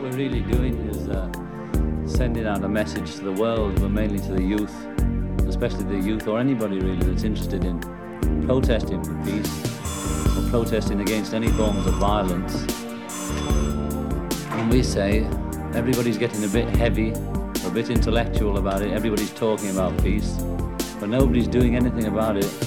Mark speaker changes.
Speaker 1: we're really doing is sending out a message to the world, but mainly to the youth, especially the youth or anybody really that's interested in protesting for peace or protesting against any forms of violence. And we say everybody's getting a bit heavy, a bit intellectual about it, everybody's talking about peace, but nobody's doing anything about it.